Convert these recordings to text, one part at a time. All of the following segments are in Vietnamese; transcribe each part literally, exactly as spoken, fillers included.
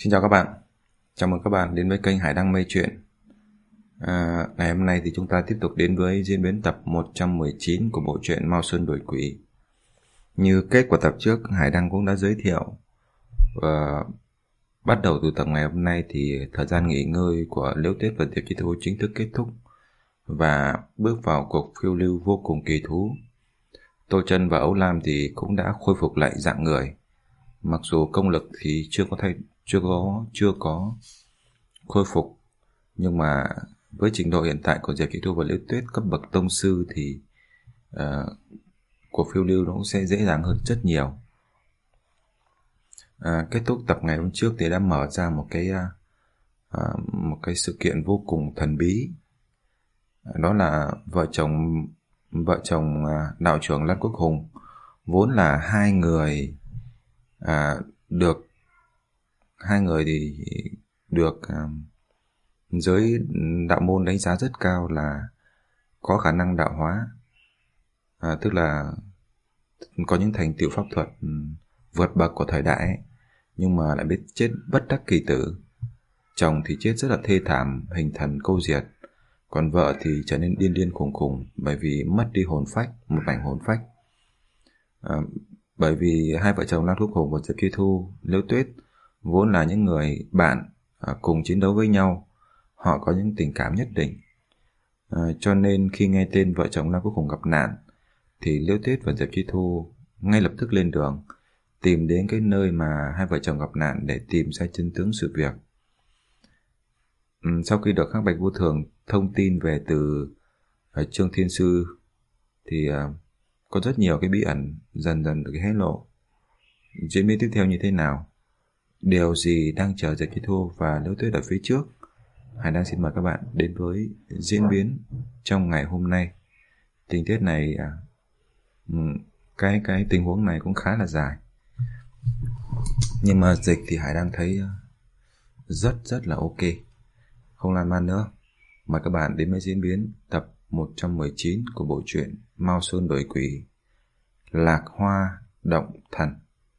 Xin chào các bạn, chào mừng các bạn đến với kênh Hải Đăng Mây Chuyện. à, Ngày hôm nay thì chúng ta tiếp tục đến với diễn biến tập một trăm mười chín của bộ truyện Mao Sơn Đuổi Quỷ. Như kết của tập trước, Hải Đăng cũng đã giới thiệu, và bắt đầu từ tập ngày hôm nay thì thời gian nghỉ ngơi của Liễu Tuyết và Diệp Chi Thu chính thức kết thúc và bước vào cuộc phiêu lưu vô cùng kỳ thú. Tô Chân và Ấu Lam thì cũng đã khôi phục lại dạng người, mặc dù công lực thì chưa có thay chưa có chưa có khôi phục, nhưng mà với trình độ hiện tại của Diệp Chi Thu và Liễu Tuyết cấp bậc tông sư thì uh, cuộc phiêu lưu nó cũng sẽ dễ dàng hơn rất nhiều. Uh, kết thúc tập ngày hôm trước thì đã mở ra một cái uh, uh, một cái sự kiện vô cùng thần bí. Uh, đó là vợ chồng vợ chồng uh, đạo trưởng Lan Quốc Hùng, vốn là hai người uh, được hai người thì được uh, giới đạo môn đánh giá rất cao là có khả năng đạo hóa, à, tức là có những thành tựu pháp thuật vượt bậc của thời đại ấy, nhưng mà lại biết chết bất đắc kỳ tử. Chồng thì chết rất là thê thảm, hình thần câu diệt, còn vợ thì trở nên điên điên khùng khùng bởi vì mất đi hồn phách, một mảnh hồn phách. à, bởi vì hai vợ chồng Lan Quốc Hùng và Diệp Chi Thu, Liễu Tuyết vốn là những người bạn à, cùng chiến đấu với nhau. Họ có những tình cảm nhất định, à, cho nên khi nghe tên vợ chồng Lan Quốc Hùng gặp nạn thì Liễu Tuyết và Diệp Chi Thu ngay lập tức lên đường tìm đến cái nơi mà hai vợ chồng gặp nạn để tìm ra chân tướng sự việc. ừ, Sau khi được Hắc Bạch Vô Thường thông tin về từ uh, Trương Thiên Sư thì uh, có rất nhiều cái bí ẩn dần dần được hé lộ. Diễn biến tiếp theo như thế nào, điều gì đang chờ Diệp Chi Thu và Liễu Tuyết ở phía trước, Hải đang xin mời các bạn đến với diễn biến trong ngày hôm nay. Tình tiết này, cái cái tình huống này cũng khá là dài, nhưng mà dịch thì Hải đang thấy rất rất là ok. Không lan man nữa, mời các bạn đến với diễn biến tập một trăm mười chín của bộ truyện Mao Sơn Đuổi Quỷ, Lạc Hoa Động Thần.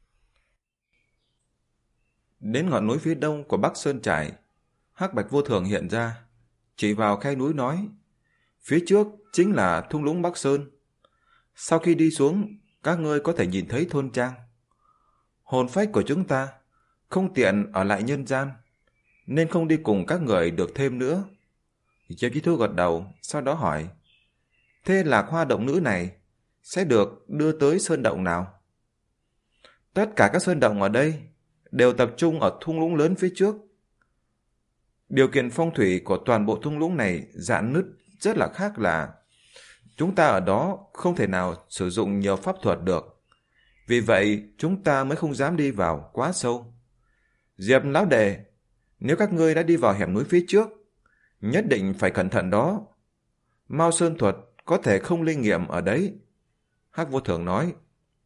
Đến ngọn núi phía đông của Bắc Sơn Trại, Hắc Bạch Vô Thường hiện ra, chỉ vào khe núi nói: phía trước chính là thung lũng Bắc Sơn. Sau khi đi xuống, các ngươi có thể nhìn thấy thôn trang. Hồn phách của chúng ta không tiện ở lại nhân gian, nên không đi cùng các người được thêm nữa. Diệp Chi Thu gật đầu, sau đó hỏi: thế Lạc Hoa động nữ này sẽ được đưa tới sơn động nào? Tất cả các sơn động ở đây đều tập trung ở thung lũng lớn phía trước. Điều kiện phong thủy của toàn bộ thung lũng này rạn nứt rất là khác lạ. Chúng ta ở đó không thể nào sử dụng nhiều pháp thuật được. Vì vậy chúng ta mới không dám đi vào quá sâu. Diệp lão đệ, nếu các ngươi đã đi vào hẻm núi phía trước, nhất định phải cẩn thận đó. Mao Sơn thuật có thể không linh nghiệm ở đấy. Hắc Vô Thường nói: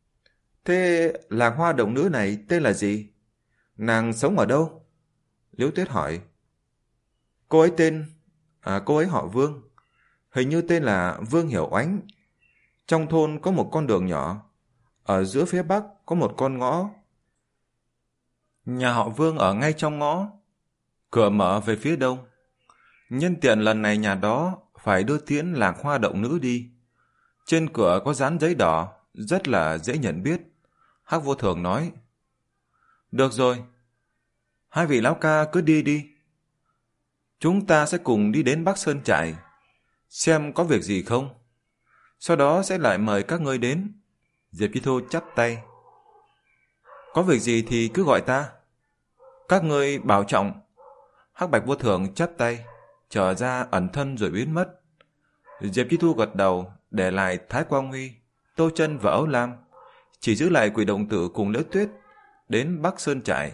thế Lạc Hoa động nữ này tên là gì? Nàng sống ở đâu? Liễu Tuyết hỏi. Cô ấy tên... À, cô ấy họ Vương. Hình như tên là Vương Hiểu Oánh. Trong thôn có một con đường nhỏ. Ở giữa phía bắc có một con ngõ. Nhà họ Vương ở ngay trong ngõ. Cửa mở về phía đông. Nhân tiện lần này nhà đó phải đưa tiễn Lạc Hoa động nữ đi. Trên cửa có dán giấy đỏ, rất là dễ nhận biết. Hắc Vô Thường nói. Được rồi, hai vị lão ca cứ đi đi. Chúng ta sẽ cùng đi đến Bắc Sơn Trại, xem có việc gì không. Sau đó sẽ lại mời các ngươi đến. Diệp Chi Thu chắp tay. Có việc gì thì cứ gọi ta. Các ngươi bảo trọng. Hắc Bạch Vô Thường chắp tay, trở ra ẩn thân rồi biến mất. Diệp Chi Thu gật đầu, để lại Thái Quang Huy, Tô Chân và Ấu Lam, chỉ giữ lại Quỷ Đồng Tử cùng Liễu Tuyết đến Bắc Sơn Trại.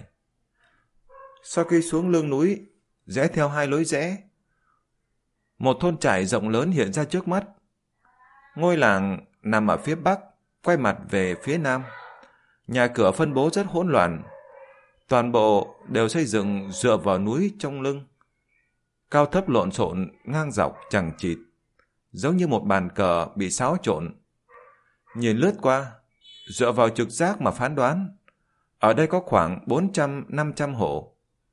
Sau khi xuống lưng núi, rẽ theo hai lối rẽ, một thôn trại rộng lớn hiện ra trước mắt. Ngôi làng nằm ở phía bắc, quay mặt về phía nam. Nhà cửa phân bố rất hỗn loạn, toàn bộ đều xây dựng dựa vào núi trong lưng, cao thấp lộn xộn ngang dọc chằng chịt, giống như một bàn cờ bị xáo trộn. Nhìn lướt qua, dựa vào trực giác mà phán đoán, ở đây có khoảng bốn trăm năm trăm hộ,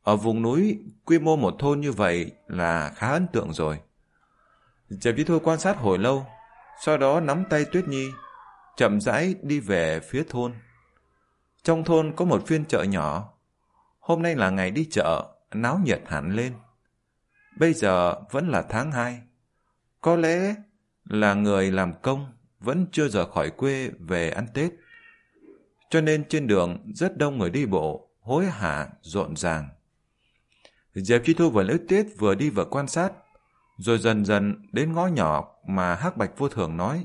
Ở vùng núi, quy mô một thôn như vậy là khá ấn tượng rồi. Diệp Chi Thu quan sát hồi lâu, sau đó nắm tay Tuyết Nhi, chậm rãi đi về phía thôn. Trong thôn có một phiên chợ nhỏ. Hôm nay là ngày đi chợ, náo nhiệt hẳn lên. Bây giờ vẫn là tháng hai. Có lẽ là người làm công vẫn chưa rời khỏi quê về ăn Tết. Cho nên trên đường rất đông người đi bộ, hối hả, rộn ràng. Diệp Chi Thu và Liễu Tuyết vừa đi vừa quan sát, rồi dần dần đến ngõ nhỏ mà Hắc Bạch Vô Thường nói.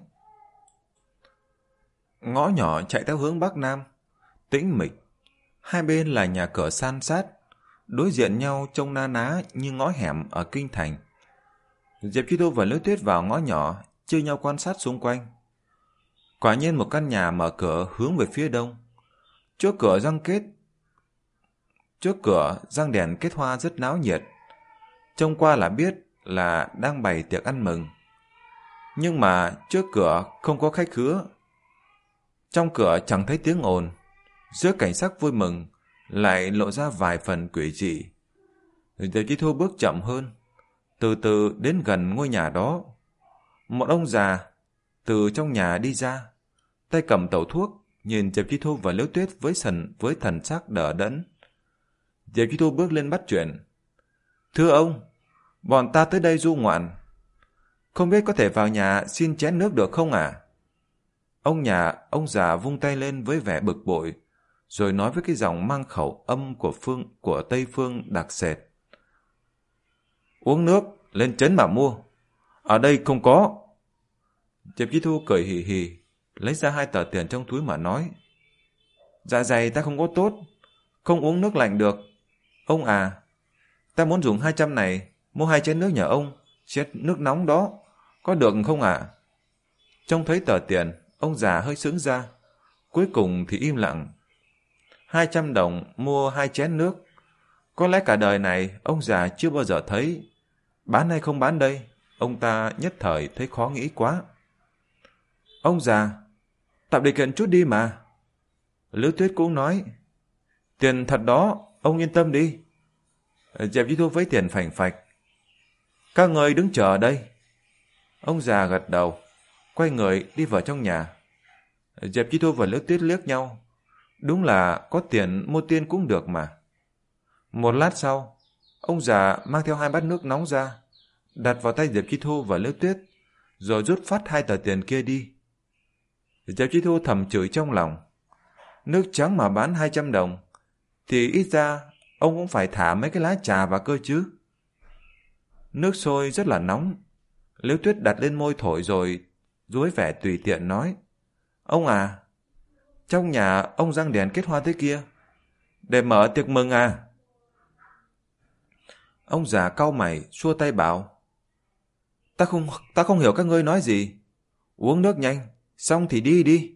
Ngõ nhỏ chạy theo hướng Bắc Nam, tĩnh mịch. Hai bên là nhà cửa san sát, đối diện nhau trông na ná như ngõ hẻm ở kinh thành. Diệp Chi Thu và Liễu Tuyết vào ngõ nhỏ, chia nhau quan sát xung quanh. Quả nhiên một căn nhà mở cửa hướng về phía đông. Trước cửa răng kết Trước cửa răng đèn kết hoa rất náo nhiệt. Trông qua là biết là đang bày tiệc ăn mừng. Nhưng mà trước cửa không có khách khứa. Trong cửa chẳng thấy tiếng ồn. Giữa cảnh sắc vui mừng lại lộ ra vài phần quỷ dị. Diệp Chi Thu bước chậm hơn, từ từ đến gần ngôi nhà đó. Một ông già từ trong nhà đi ra, tay cầm tẩu thuốc, nhìn Diệp Chi Thu và Liễu Tuyết với thần với thần sắc đờ đẫn. Diệp Chi Thu bước lên bắt chuyện. Thưa ông, bọn ta tới đây du ngoạn, không biết có thể vào nhà xin chén nước được không ạ? À? Ông nhà, ông già vung tay lên với vẻ bực bội, rồi nói với cái giọng mang khẩu âm của phương của Tây Phương đặc sệt. Uống nước, lên trấn mà mua. Ở đây không có. Diệp Chi Thu cười hì hì, lấy ra hai tờ tiền trong túi mà nói. Dạ dày ta không có tốt, không uống nước lạnh được. Ông à, ta muốn dùng hai trăm này, mua hai chén nước nhà ông, chén nước nóng đó, có được không ạ? À? Trông thấy tờ tiền, ông già hơi sững ra, cuối cùng thì im lặng. Hai trăm đồng mua hai chén nước. Có lẽ cả đời này ông già chưa bao giờ thấy. Bán hay không bán đây, ông ta nhất thời thấy khó nghĩ quá. Ông già, tạo điều kiện chút đi mà. Liễu Tuyết cũng nói. Tiền thật đó, ông yên tâm đi. Diệp Chi Thu với tiền phành phạch. Các người đứng chờ ở đây. Ông già gật đầu, quay người đi vào trong nhà. Diệp Chi Thu và Liễu Tuyết liếc nhau. Đúng là có tiền mua tiên cũng được mà. Một lát sau, ông già mang theo hai bát nước nóng ra, đặt vào tay Diệp Chi Thu và Liễu Tuyết, rồi rút phát hai tờ tiền kia đi. Diệp Chi Thu thầm chửi trong lòng. Nước trắng mà bán hai trăm đồng, thì ít ra ông cũng phải thả mấy cái lá trà vào cơ chứ. Nước sôi rất là nóng. Liễu Tuyết đặt lên môi thổi rồi, với vẻ tùy tiện nói. Ông à, trong nhà ông răng đèn kết hoa thế kia, để mở tiệc mừng à? Ông già cau mày, xua tay bảo. Ta không, ta không hiểu các ngươi nói gì. Uống nước nhanh, xong thì đi đi.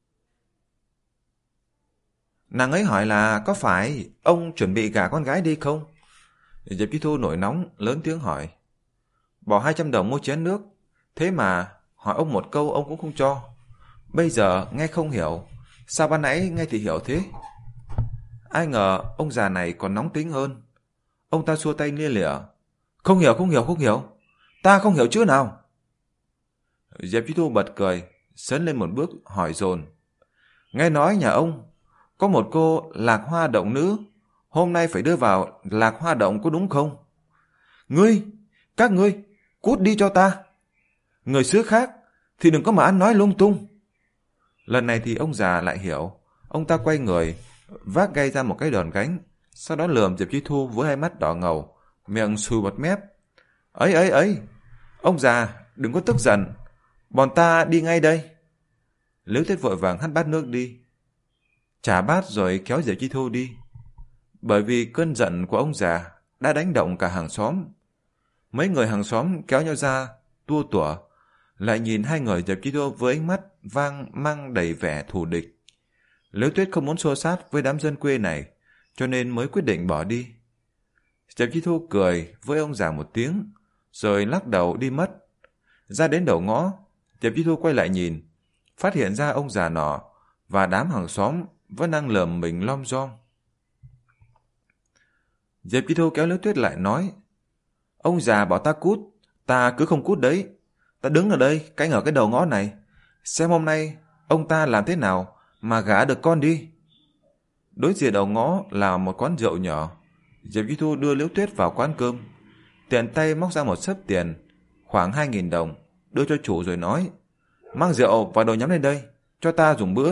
Nàng ấy hỏi là có phải ông chuẩn bị gả con gái đi không? Diệp Chi Thu nổi nóng, lớn tiếng hỏi. Bỏ hai trăm đồng mua chén nước, thế mà hỏi ông một câu ông cũng không cho. Bây giờ nghe không hiểu, sao ban nãy nghe thì hiểu thế? Ai ngờ ông già này còn nóng tính hơn. Ông ta xua tay lia lịa. Không hiểu, không hiểu, không hiểu. Ta không hiểu chữ nào. Diệp Chi Thu bật cười, sấn lên một bước hỏi dồn. Nghe nói nhà ông có một cô lạc hoa động nữ, hôm nay phải đưa vào lạc hoa động có đúng không? Ngươi, các ngươi, cút đi cho ta. Người xứ khác thì đừng có mà ăn nói lung tung. Lần này thì ông già lại hiểu. Ông ta quay người, vác gây ra một cái đòn gánh, sau đó lườm Diệp Chi Thu với hai mắt đỏ ngầu, miệng xùi bọt mép. Ấy ấy ấy, ông già, đừng có tức giận, bọn ta đi ngay đây. Liễu Tuyết vội vàng hất bát nước đi, trả bát rồi kéo Diệp Chi Thu đi. Bởi vì cơn giận của ông già đã đánh động cả hàng xóm. Mấy người hàng xóm kéo nhau ra, tua tủa, lại nhìn hai người Diệp Chi Thu với ánh mắt vang mang đầy vẻ thù địch. Liễu Tuyết không muốn xô sát với đám dân quê này, cho nên mới quyết định bỏ đi. Diệp Chi Thu cười với ông già một tiếng, rồi lắc đầu đi mất. Ra đến đầu ngõ, Diệp Chi Thu quay lại nhìn, phát hiện ra ông già nọ và đám hàng xóm vẫn đang lườm mình lom rom. Diệp Chi Thu kéo Liễu Tuyết lại nói, ông già bảo ta cút, ta cứ không cút đấy. Ta đứng ở đây, canh ở cái đầu ngõ này, xem hôm nay ông ta làm thế nào mà gả được con đi. Đối diện đầu ngõ là một quán rượu nhỏ. Diệp Chi Thu đưa Liễu Tuyết vào quán cơm, tiện tay móc ra một xấp tiền, khoảng hai nghìn đồng, đưa cho chủ rồi nói, mang rượu và đồ nhắm lên đây, cho ta dùng bữa.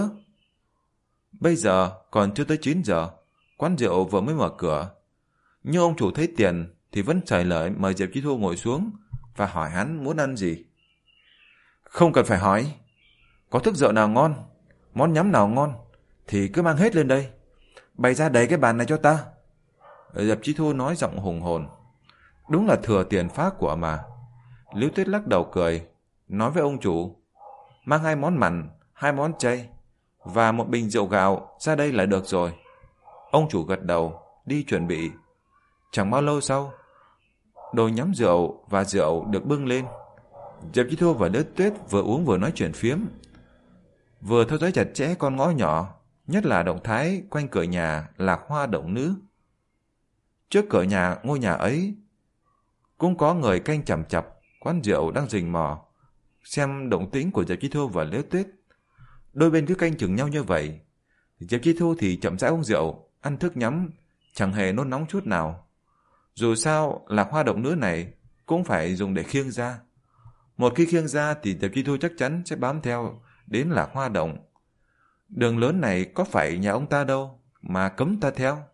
Bây giờ còn chưa tới chín giờ, quán rượu vừa mới mở cửa. Nhưng ông chủ thấy tiền thì vẫn trả lời mời Diệp Chi Thu ngồi xuống và hỏi hắn muốn ăn gì. Không cần phải hỏi, có thức rượu nào ngon, món nhắm nào ngon thì cứ mang hết lên đây, bày ra đầy cái bàn này cho ta. Diệp Chi Thu nói giọng hùng hồn. Đúng là thừa tiền phá của mà. Liễu Tuyết lắc đầu cười, nói với ông chủ, mang hai món mặn, hai món chay và một bình rượu gạo ra đây là được rồi. Ông chủ gật đầu, đi chuẩn bị. Chẳng bao lâu sau, đồ nhắm rượu và rượu được bưng lên. Diệp Chi Thu và Liễu Tuyết vừa uống vừa nói chuyện phiếm, vừa theo dõi chặt chẽ con ngõ nhỏ, nhất là động thái quanh cửa nhà Lạc Hoa Động Nữ. Trước cửa nhà ngôi nhà ấy cũng có người canh chằm chặp quán rượu đang rình mò xem động tĩnh của Diệp Chi Thu và Liễu Tuyết. Đôi bên cứ canh chừng nhau như vậy. Diệp Chi Thu thì chậm rãi uống rượu, ăn thức nhắm, chẳng hề nôn nóng chút nào. Dù sao Lạc Hoa Động Nữ này cũng phải dùng để khiêng ra. Một khi khiêng ra thì Diệp Chi Thu chắc chắn sẽ bám theo đến Lạc Hoa Động. Đường lớn này có phải nhà ông ta đâu mà cấm ta theo.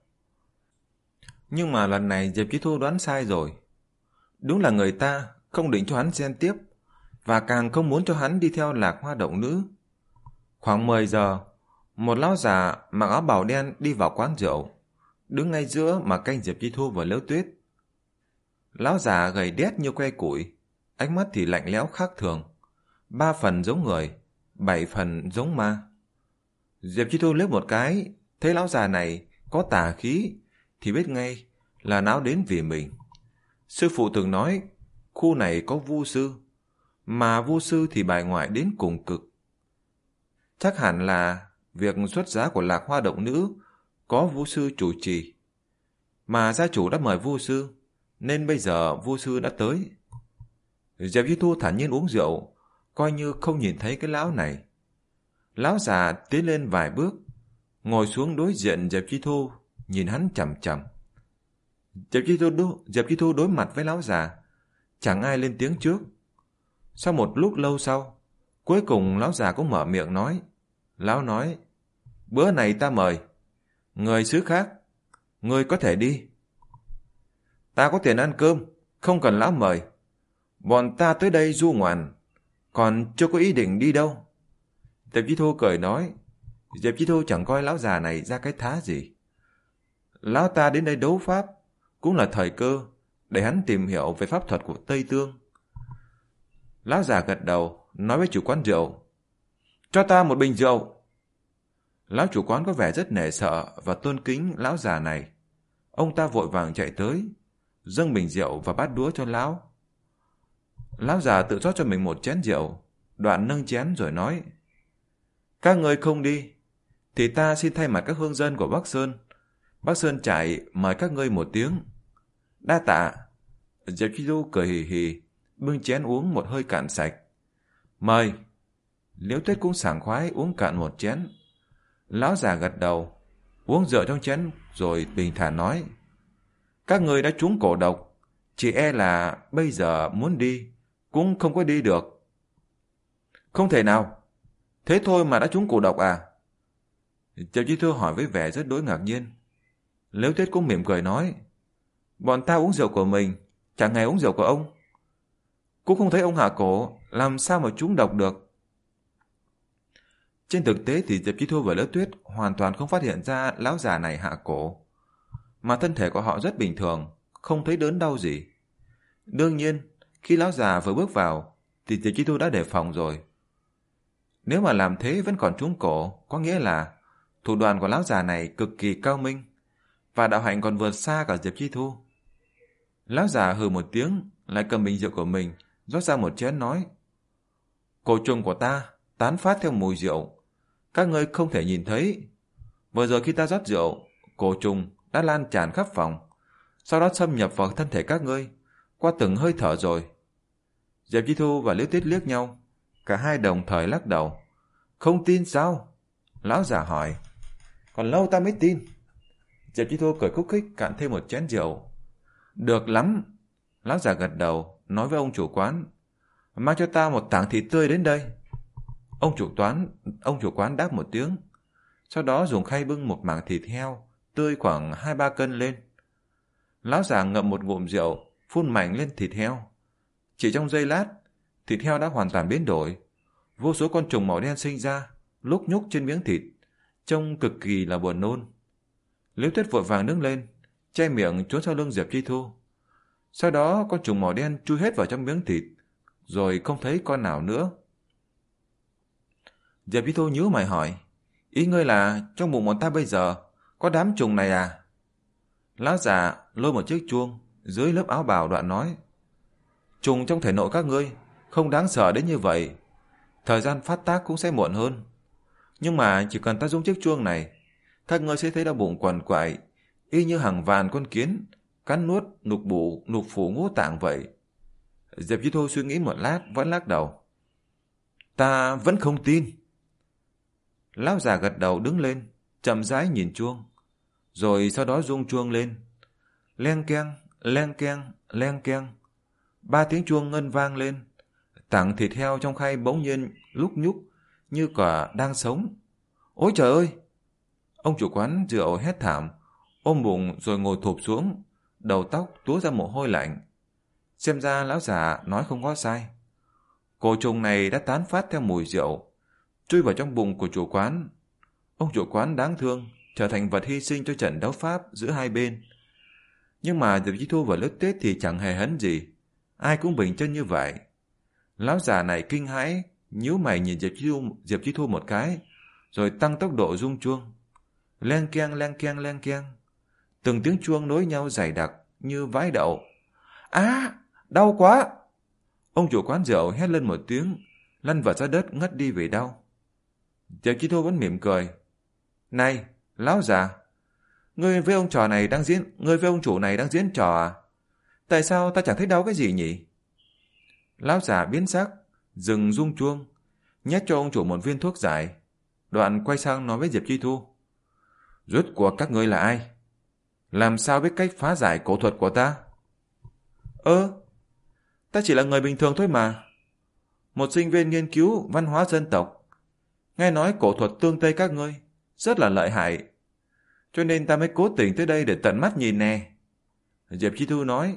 Nhưng mà lần này Diệp Chi Thu đoán sai rồi. Đúng là người ta không định cho hắn xen tiếp, và càng không muốn cho hắn đi theo Lạc Hoa Động Nữ. Khoảng mười giờ, một lão già mặc áo bào đen đi vào quán rượu, đứng ngay giữa mà canh Diệp Chi Thu và Liễu Tuyết. Lão già gầy đét như que củi, ánh mắt thì lạnh lẽo khác thường, ba phần giống người, bảy phần giống ma. Diệp Chi Thu liếc một cái, thấy lão già này có tà khí thì biết ngay là não đến vì mình. Sư phụ từng nói khu này có vu sư, mà vu sư thì bài ngoại đến cùng cực. Chắc hẳn là việc xuất giá của Lạc Hoa Động Nữ có vu sư chủ trì, mà gia chủ đã mời vu sư, nên bây giờ vu sư đã tới. Diệp Chi Thu thản nhiên uống rượu, coi như không nhìn thấy cái lão này. Lão già tiến lên vài bước, ngồi xuống đối diện Diệp Chi Thu, nhìn hắn chằm chằm. Diệp Chi Thu, đối, Diệp Chi Thu đối mặt với lão già, chẳng ai lên tiếng trước. Sau một lúc lâu sau, cuối cùng lão già cũng mở miệng nói. Lão nói, bữa này ta mời, người xứ khác, ngươi có thể đi. Ta có tiền ăn cơm, không cần lão mời. Bọn ta tới đây du ngoạn, còn chưa có ý định đi đâu. Diệp Chi Thu cười nói. Diệp Chi Thu chẳng coi lão già này ra cái thá gì. Lão ta đến đây đấu pháp cũng là thời cơ để hắn tìm hiểu về pháp thuật của Tây Tương. Lão già gật đầu, nói với chủ quán rượu, cho ta một bình rượu. Lão chủ quán có vẻ rất nể sợ và tôn kính lão già này. Ông ta vội vàng chạy tới, dâng bình rượu và bát đũa cho lão. Lão già tự rót cho mình một chén rượu, đoạn nâng chén rồi nói, các người không đi thì ta xin thay mặt các hương dân của Bắc Sơn, Bắc Sơn Trại mời các ngươi một tiếng. Đa tạ. Diệp Chi Thu cười hì hì, bưng chén uống một hơi cạn sạch. Mời. Liễu Tuyết cũng sảng khoái uống cạn một chén. Lão già gật đầu, uống rượu trong chén rồi bình thản nói, các ngươi đã trúng cổ độc, chỉ e là bây giờ muốn đi cũng không có đi được. Không thể nào, thế thôi mà đã trúng cổ độc à? Diệp Chi Thu hỏi với vẻ rất đối ngạc nhiên. Liễu Tuyết cũng mỉm cười nói, bọn ta uống rượu của mình, chẳng hề uống rượu của ông. Cũng không thấy ông hạ cổ, làm sao mà trúng độc được. Trên thực tế thì Diệp Chi Thu và Liễu Tuyết hoàn toàn không phát hiện ra lão già này hạ cổ, mà thân thể của họ rất bình thường, không thấy đớn đau gì. Đương nhiên, khi lão già vừa bước vào thì Diệp Chi Thu đã đề phòng rồi. Nếu mà làm thế vẫn còn trúng cổ, có nghĩa là thủ đoạn của lão già này cực kỳ cao minh, và đạo hạnh còn vượt xa cả Diệp Chi Thu. Lão già hừ một tiếng, lại cầm bình rượu của mình, rót ra một chén nói, cổ trùng của ta tán phát theo mùi rượu, các ngươi không thể nhìn thấy. Vừa rồi khi ta rót rượu, cổ trùng đã lan tràn khắp phòng, sau đó xâm nhập vào thân thể các ngươi, qua từng hơi thở rồi. Diệp Chi Thu và Liễu Tuyết liếc nhau, cả hai đồng thời lắc đầu. Không tin sao? Lão già hỏi. Còn lâu ta mới tin. Diệp Chi Thu cười khúc khích cạn thêm một chén rượu. Được lắm. Lão già gật đầu, nói với ông chủ quán. Mang cho ta một tảng thịt tươi đến đây. Ông chủ quán, ông chủ quán đáp một tiếng. Sau đó dùng khay bưng một mảng thịt heo, tươi khoảng hai ba cân lên. Lão già ngậm một ngụm rượu, phun mạnh lên thịt heo. Chỉ trong giây lát, thịt heo đã hoàn toàn biến đổi. Vô số con trùng màu đen sinh ra, lúc nhúc trên miếng thịt, trông cực kỳ là buồn nôn. Liễu Tuyết vội vàng đứng lên, che miệng trốn sau lưng Diệp Chi Thu. Sau đó con trùng màu đen chui hết vào trong miếng thịt, rồi không thấy con nào nữa. Diệp Chi Thu nhíu mày hỏi, ý ngươi là trong bụng bọn ta bây giờ có đám trùng này à? Lão già lôi một chiếc chuông dưới lớp áo bào đoạn nói, trùng trong thể nội các ngươi không đáng sợ đến như vậy, thời gian phát tác cũng sẽ muộn hơn. Nhưng mà chỉ cần ta dùng chiếc chuông này, các ngươi sẽ thấy đau bụng quằn quại, y như hàng vạn con kiến cắn nuốt nục bụ nục phủ ngũ tạng vậy. Diệp Chi Thu suy nghĩ một lát vẫn lắc đầu. Ta vẫn không tin. Lão già gật đầu đứng lên, chậm rãi nhìn chuông, rồi sau đó rung chuông lên. Leng keng, leng keng, leng keng. Ba tiếng chuông ngân vang lên. Tảng thịt heo trong khay bỗng nhiên lúc nhúc như quả đang sống. Ôi trời ơi! Ông chủ quán rượu hét thảm, ôm bụng rồi ngồi thụp xuống, đầu tóc túa ra mồ hôi lạnh. Xem ra lão già nói không có sai. Cổ trùng này đã tán phát theo mùi rượu, chui vào trong bụng của chủ quán. Ông chủ quán đáng thương, trở thành vật hy sinh cho trận đấu pháp giữa hai bên. Nhưng mà Diệp Chi Thu và Liễu Tuyết thì chẳng hề hấn gì, ai cũng bình chân như vậy. Lão già này kinh hãi, nhíu mày nhìn Diệp Chi Thu, Diệp Chi Thu một cái, rồi tăng tốc độ rung chuông. Leng keng, leng keng, leng keng. Từng tiếng chuông nối nhau dày đặc như vãi đậu. Á, đau quá! Ông chủ quán rượu hét lên một tiếng, lăn vật ra đất ngất đi vì đau. Diệp Chi Thu vẫn mỉm cười. Này, lão già, ngươi với ông trò này đang diễn, ngươi với ông chủ này đang diễn trò à? Tại sao ta chẳng thấy đau cái gì nhỉ? Lão già biến sắc, dừng rung chuông, nhét cho ông chủ một viên thuốc giải, đoạn quay sang nói với Diệp Chi Thu. Rốt cuộc các ngươi là ai? Làm sao biết cách phá giải cổ thuật của ta? Ơ, ta chỉ là người bình thường thôi mà. Một sinh viên nghiên cứu văn hóa dân tộc. Nghe nói cổ thuật tương Tây các ngươi rất là lợi hại, cho nên ta mới cố tình tới đây để tận mắt nhìn nè. Diệp Chi Thu nói.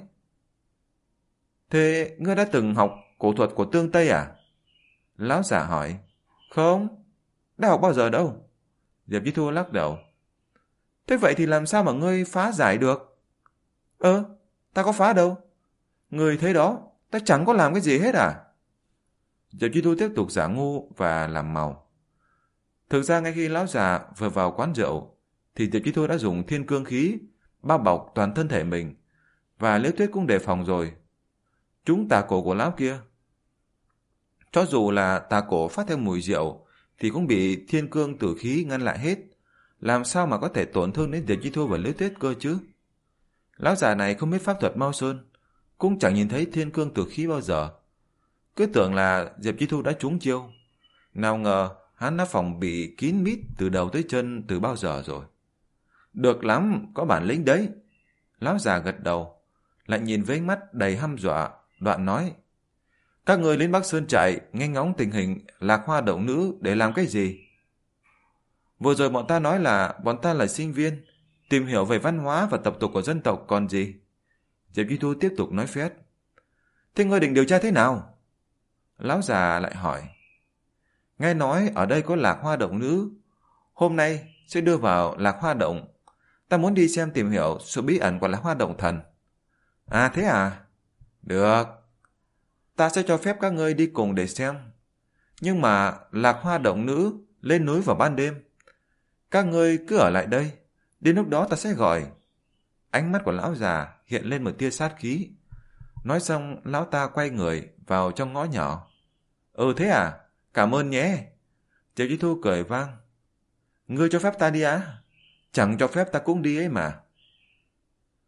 Thế ngươi đã từng học cổ thuật của tương Tây à? Lão giả hỏi. Không, đã học bao giờ đâu. Diệp Chi Thu lắc đầu. Thế vậy thì làm sao mà ngươi phá giải được? Ơ, ta có phá đâu. Ngươi thấy đó, ta chẳng có làm cái gì hết à? Diệp Chi Thu tiếp tục giả ngu và làm màu. Thực ra ngay khi lão già vừa vào quán rượu, thì Diệp Chi Thu đã dùng thiên cương khí bao bọc toàn thân thể mình, và Liễu Tuyết cũng đề phòng rồi. Trúng tà cổ của lão kia. Cho dù là tà cổ phát theo mùi rượu, thì cũng bị thiên cương tử khí ngăn lại hết. Làm sao mà có thể tổn thương đến Diệp Chi Thu và Liễu Tuyết cơ chứ? Lão già này không biết pháp thuật Mao Sơn, cũng chẳng nhìn thấy thiên cương tử khí bao giờ. Cứ tưởng là Diệp Chi Thu đã trúng chiêu. Nào ngờ hắn đã phòng bị kín mít từ đầu tới chân từ bao giờ rồi. Được lắm, có bản lĩnh đấy. Lão già gật đầu, lại nhìn với ánh mắt đầy hăm dọa, đoạn nói. Các người đến Bắc Sơn Trại nghe ngóng tình hình Lạc Hoa Động Nữ để làm cái gì? Vừa rồi bọn ta nói là bọn ta là sinh viên, tìm hiểu về văn hóa và tập tục của dân tộc còn gì. Diệp Chi Thu tiếp tục nói phét. Thế ngươi định điều tra thế nào? Lão già lại hỏi. Nghe nói ở đây có Lạc Hoa Động Nữ, hôm nay sẽ đưa vào Lạc Hoa Động. Ta muốn đi xem tìm hiểu sự bí ẩn của Lạc Hoa Động Thần. À thế à? Được. Ta sẽ cho phép các ngươi đi cùng để xem. Nhưng mà Lạc Hoa Động Nữ lên núi vào ban đêm. Các ngươi cứ ở lại đây, đến lúc đó ta sẽ gọi. Ánh mắt của lão già hiện lên một tia sát khí. Nói xong lão ta quay người vào trong ngõ nhỏ. Ừ thế à? Cảm ơn nhé. Diệp Chi Thu cười vang. Ngươi cho phép ta đi á? Chẳng cho phép ta cũng đi ấy mà.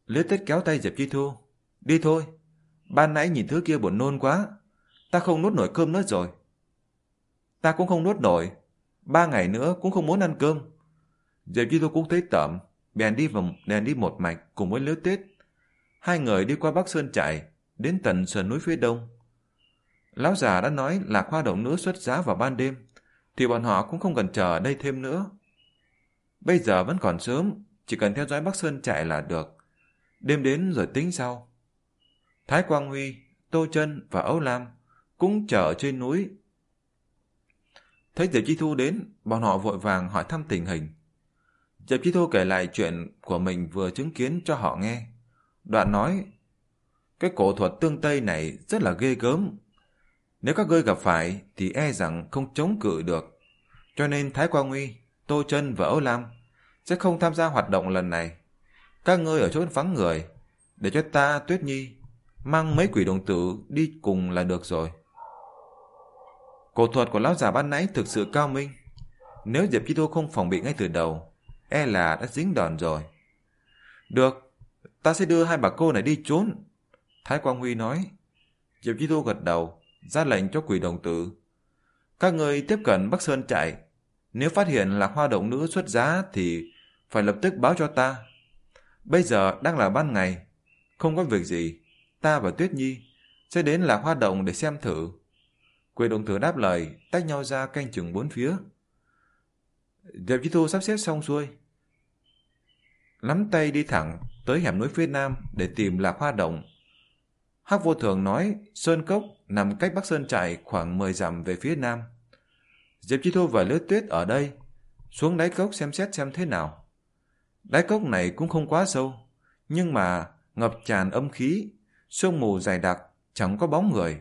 Liễu Tuyết kéo tay Diệp Chi Thu. Đi thôi, ban nãy nhìn thứ kia buồn nôn quá, ta không nuốt nổi cơm nữa rồi. Ta cũng không nuốt nổi, ba ngày nữa cũng không muốn ăn cơm. Diệp Chi Thu cũng thấy tởm, bèn đi vào bèn đi một mạch cùng với Liễu Tuyết. Hai người đi qua Bắc Sơn Trại, đến tận sườn núi phía đông. Lão già đã nói Lạc Hoa Động Nữ xuất giá vào ban đêm, thì bọn họ cũng không cần chờ ở đây thêm nữa. Bây giờ vẫn còn sớm, chỉ cần theo dõi Bắc Sơn Trại là được. Đêm đến rồi tính sau. Thái Quang Huy, Tô Chân và Âu Lam cũng chờ ở trên núi. Thấy Diệp Chi Thu đến, bọn họ vội vàng hỏi thăm tình hình. Diệp Chi Thu kể lại chuyện của mình vừa chứng kiến cho họ nghe. Đoạn nói, cái cổ thuật tương Tây này rất là ghê gớm. Nếu các ngươi gặp phải thì e rằng không chống cự được. Cho nên Thái Quang Huy, Tô Chân và Âu Lam sẽ không tham gia hoạt động lần này. Các ngươi ở chỗ vắng người, để cho ta, Tuyết Nhi, mang mấy quỷ đồng tử đi cùng là được rồi. Cổ thuật của lão già ban nãy thực sự cao minh. Nếu Diệp Chi Thu không phòng bị ngay từ đầu, e là đã dính đòn rồi. Được, ta sẽ đưa hai bà cô này đi trốn. Thái Quang Huy nói. Diệp Chi Thu gật đầu, ra lệnh cho quỷ đồng tử. Các người tiếp cận Bắc Sơn Trại. Nếu phát hiện Lạc Hoa Động Nữ xuất giá thì phải lập tức báo cho ta. Bây giờ đang là ban ngày, không có việc gì, ta và Tuyết Nhi sẽ đến Lạc Hoa Động để xem thử. Quỷ đồng tử đáp lời, tách nhau ra canh chừng bốn phía. Diệp Chi Thu sắp xếp xong xuôi, nắm tay đi thẳng tới hẻm núi phía nam để tìm Lạc Hoa Động. Hắc Vô Thường nói Sơn Cốc nằm cách Bắc Sơn Trại khoảng mười dặm về phía nam. Diệp Chi Thu và Liễu Tuyết ở đây xuống đáy cốc xem xét xem thế nào. Đáy cốc này cũng không quá sâu, nhưng mà ngập tràn âm khí, sương mù dày đặc, chẳng có bóng người.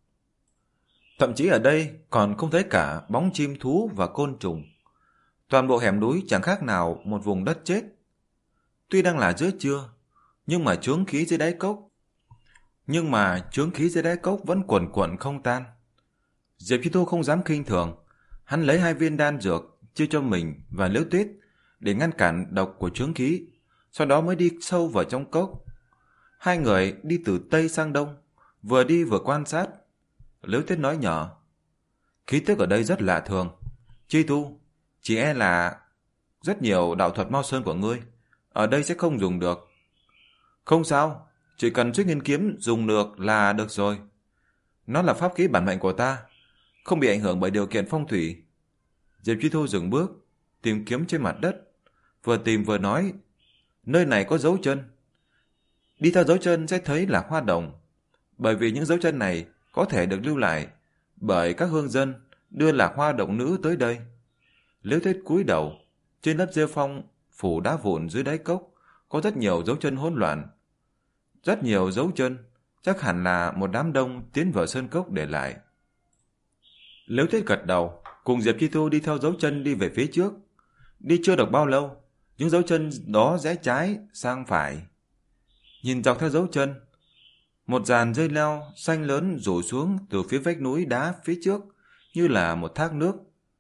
Thậm chí ở đây còn không thấy cả bóng chim thú và côn trùng. Toàn bộ hẻm núi chẳng khác nào một vùng đất chết. Tuy đang là giữa trưa, nhưng mà chướng khí dưới đáy cốc nhưng mà chướng khí dưới đáy cốc vẫn quần quần không tan. Diệp Chi Thu không dám khinh thường, hắn lấy hai viên đan dược chia cho mình và Liễu Tuyết để ngăn cản độc của chướng khí, sau đó mới đi sâu vào trong cốc. Hai người đi từ tây sang đông, vừa đi vừa quan sát. Liễu Tuyết nói nhỏ, khí tức ở đây rất lạ thường. Chi Thu, chỉ e là rất nhiều đạo thuật Mao Sơn của ngươi ở đây sẽ không dùng được. Không sao, chỉ cần Xích Nghiên Kiếm dùng được là được rồi. Nó là pháp khí bản mệnh của ta, không bị ảnh hưởng bởi điều kiện phong thủy. Diệp Chi Thu dừng bước, tìm kiếm trên mặt đất, vừa tìm vừa nói, nơi này có dấu chân. Đi theo dấu chân sẽ thấy Lạc Hoa Động, bởi vì những dấu chân này có thể được lưu lại bởi các hương dân đưa Lạc Hoa Động Nữ tới đây. Liễu Tuyết cúi đầu, trên lớp rêu phong phủ đá vụn dưới đáy cốc có rất nhiều dấu chân hỗn loạn. Rất nhiều dấu chân, chắc hẳn là một đám đông tiến vào sơn cốc để lại. Liễu Tuyết gật đầu, cùng Diệp Chi Thu đi theo dấu chân đi về phía trước. Đi chưa được bao lâu, những dấu chân đó rẽ trái sang phải. Nhìn dọc theo dấu chân, một dàn dây leo xanh lớn rủ xuống từ phía vách núi đá phía trước như là một thác nước.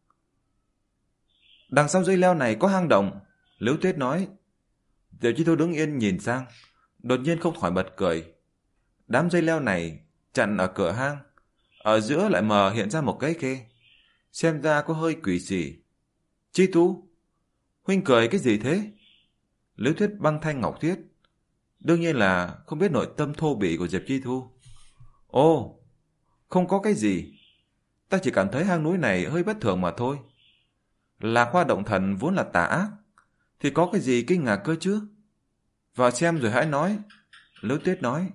Đằng sau dây leo này có hang động, Liễu Tuyết nói. Diệp Chi Thu đứng yên nhìn sang, đột nhiên không khỏi bật cười. Đám dây leo này chặn ở cửa hang, ở giữa lại mờ hiện ra một cái khe, xem ra có hơi quỷ dị. Chi Thu, huynh cười cái gì thế? Liễu Tuyết băng thanh ngọc thiết, đương nhiên là không biết nội tâm thô bỉ của Diệp Chi Thu. Ồ, không có cái gì, ta chỉ cảm thấy hang núi này hơi bất thường mà thôi. Lạc Hoa Động Thần vốn là tà ác, thì có cái gì kinh ngạc cơ chứ? Vào xem rồi hãy nói, Liễu Tuyết nói.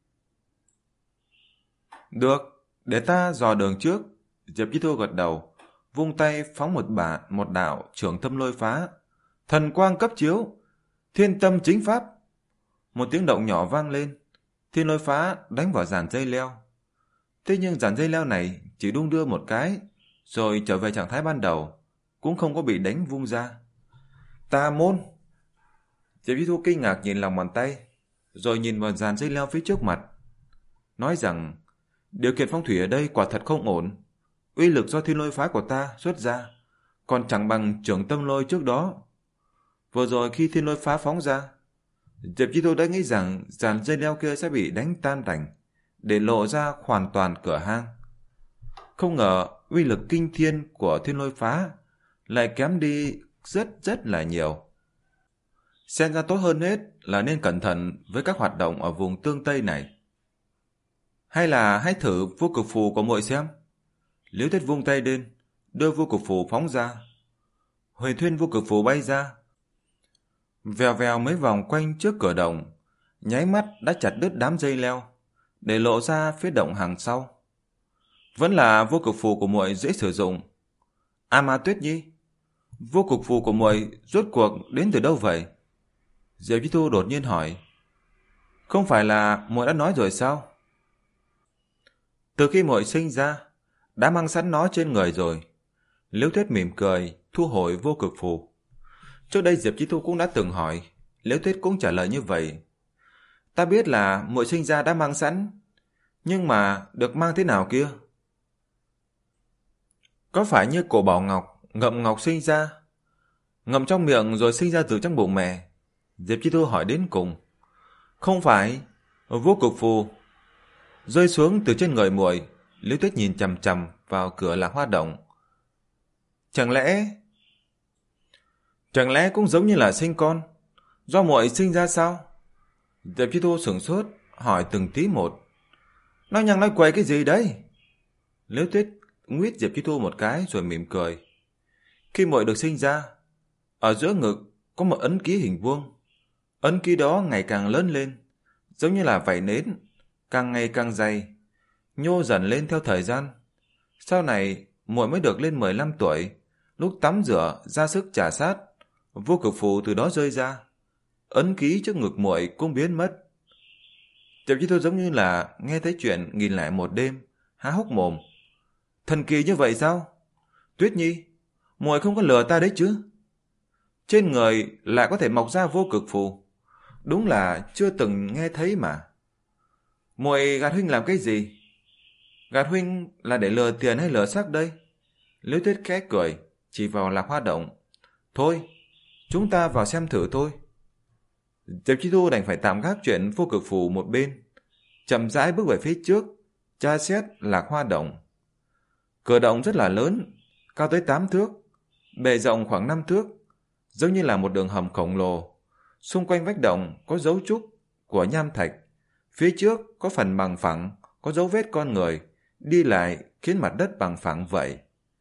Được, để ta dò đường trước. Diệp Chi Thu gật đầu, vung tay phóng một bả một đạo trưởng tâm lôi phá. Thần quang cấp chiếu, thiên tâm chính pháp. Một tiếng động nhỏ vang lên, thiên lôi phá đánh vào dàn dây leo. Thế nhưng dàn dây leo này chỉ đung đưa một cái, rồi trở về trạng thái ban đầu, cũng không có bị đánh vung ra. Tà môn! Diệp Chi Thu kinh ngạc nhìn lòng bàn tay, rồi nhìn vào dàn dây leo phía trước mặt, nói rằng điều kiện phong thủy ở đây quả thật không ổn. Uy lực do thiên lôi phá của ta xuất ra còn chẳng bằng trưởng tâm lôi trước đó. Vừa rồi khi thiên lôi phá phóng ra, Diệp Chi Thu đã nghĩ rằng dàn dây leo kia sẽ bị đánh tan tành, để lộ ra hoàn toàn cửa hang. Không ngờ uy lực kinh thiên của thiên lôi phá lại kém đi rất rất là nhiều. Xem ra tốt hơn hết là nên cẩn thận với các hoạt động ở vùng tương Tây này. Hay là hãy thử vô cực phù của muội xem. Liễu Tuyết vung tay lên, đưa vô cực phù phóng ra. Huyền Thuyên vô cực phù bay ra, vèo vèo mấy vòng quanh trước cửa động, nháy mắt đã chặt đứt đám dây leo, để lộ ra phía động hàng sau. Vẫn là vô cực phù của muội dễ sử dụng. A Ma Tuyết Nhi, vô cực phù của muội rốt cuộc đến từ đâu vậy? Diệp Chi Thu đột nhiên hỏi. Không phải là muội đã nói rồi sao? Từ khi muội sinh ra, đã mang sẵn nó trên người rồi. Liễu Tuyết mỉm cười, thu hồi vô cực phù. Trước đây Diệp Chi Thu cũng đã từng hỏi, Liễu Tuyết cũng trả lời như vậy. Ta biết là muội sinh ra đã mang sẵn, nhưng mà được mang thế nào kia? Có phải như cổ bảo ngọc, ngậm ngọc sinh ra, ngậm trong miệng rồi sinh ra từ trong bụng mẹ? Diệp Chi Thu hỏi đến cùng. Không phải, vô cực phù rơi xuống từ trên người muội. Liễu Tuyết nhìn chằm chằm vào cửa Lạc Hoa động. Chẳng lẽ Chẳng lẽ cũng giống như là sinh con, do muội sinh ra sao? Diệp Chi Thu sửng sốt, hỏi từng tí một. Nói nhăng nói quậy cái gì đấy? Liễu Tuyết nguyết Diệp Chi Thu một cái rồi mỉm cười. Khi muội được sinh ra, ở giữa ngực có một ấn ký hình vuông. Ấn ký đó ngày càng lớn lên, giống như là vảy nến, càng ngày càng dày, nhô dần lên theo thời gian. Sau này, muội mới được lên mười lăm tuổi, lúc tắm rửa ra sức trà sát, vô cực phù từ đó rơi ra. Ấn ký trước ngực muội cũng biến mất. Diệp Chi Thu giống như là nghe thấy chuyện nghìn lẻ một đêm, há hốc mồm. Thần kỳ như vậy sao? Tuyết Nhi, muội không có lừa ta đấy chứ? Trên người lại có thể mọc ra vô cực phù, đúng là chưa từng nghe thấy mà. Muội gạt huynh làm cái gì? Gạt huynh là để lừa tiền hay lừa sắc đây? Liễu Tuyết khẽ cười, chỉ vào Lạc Hoa động. Thôi, chúng ta vào xem thử thôi. Diệp Chi Thu đành phải tạm gác chuyện vô cực phù một bên, chậm rãi bước về phía trước, tra xét Lạc Hoa động. Cửa động rất là lớn, cao tới tám thước, bề rộng khoảng năm thước, giống như là một đường hầm khổng lồ. Xung quanh vách động có dấu trúc của nham thạch, phía trước có phần bằng phẳng, có dấu vết con người đi lại khiến mặt đất bằng phẳng vậy.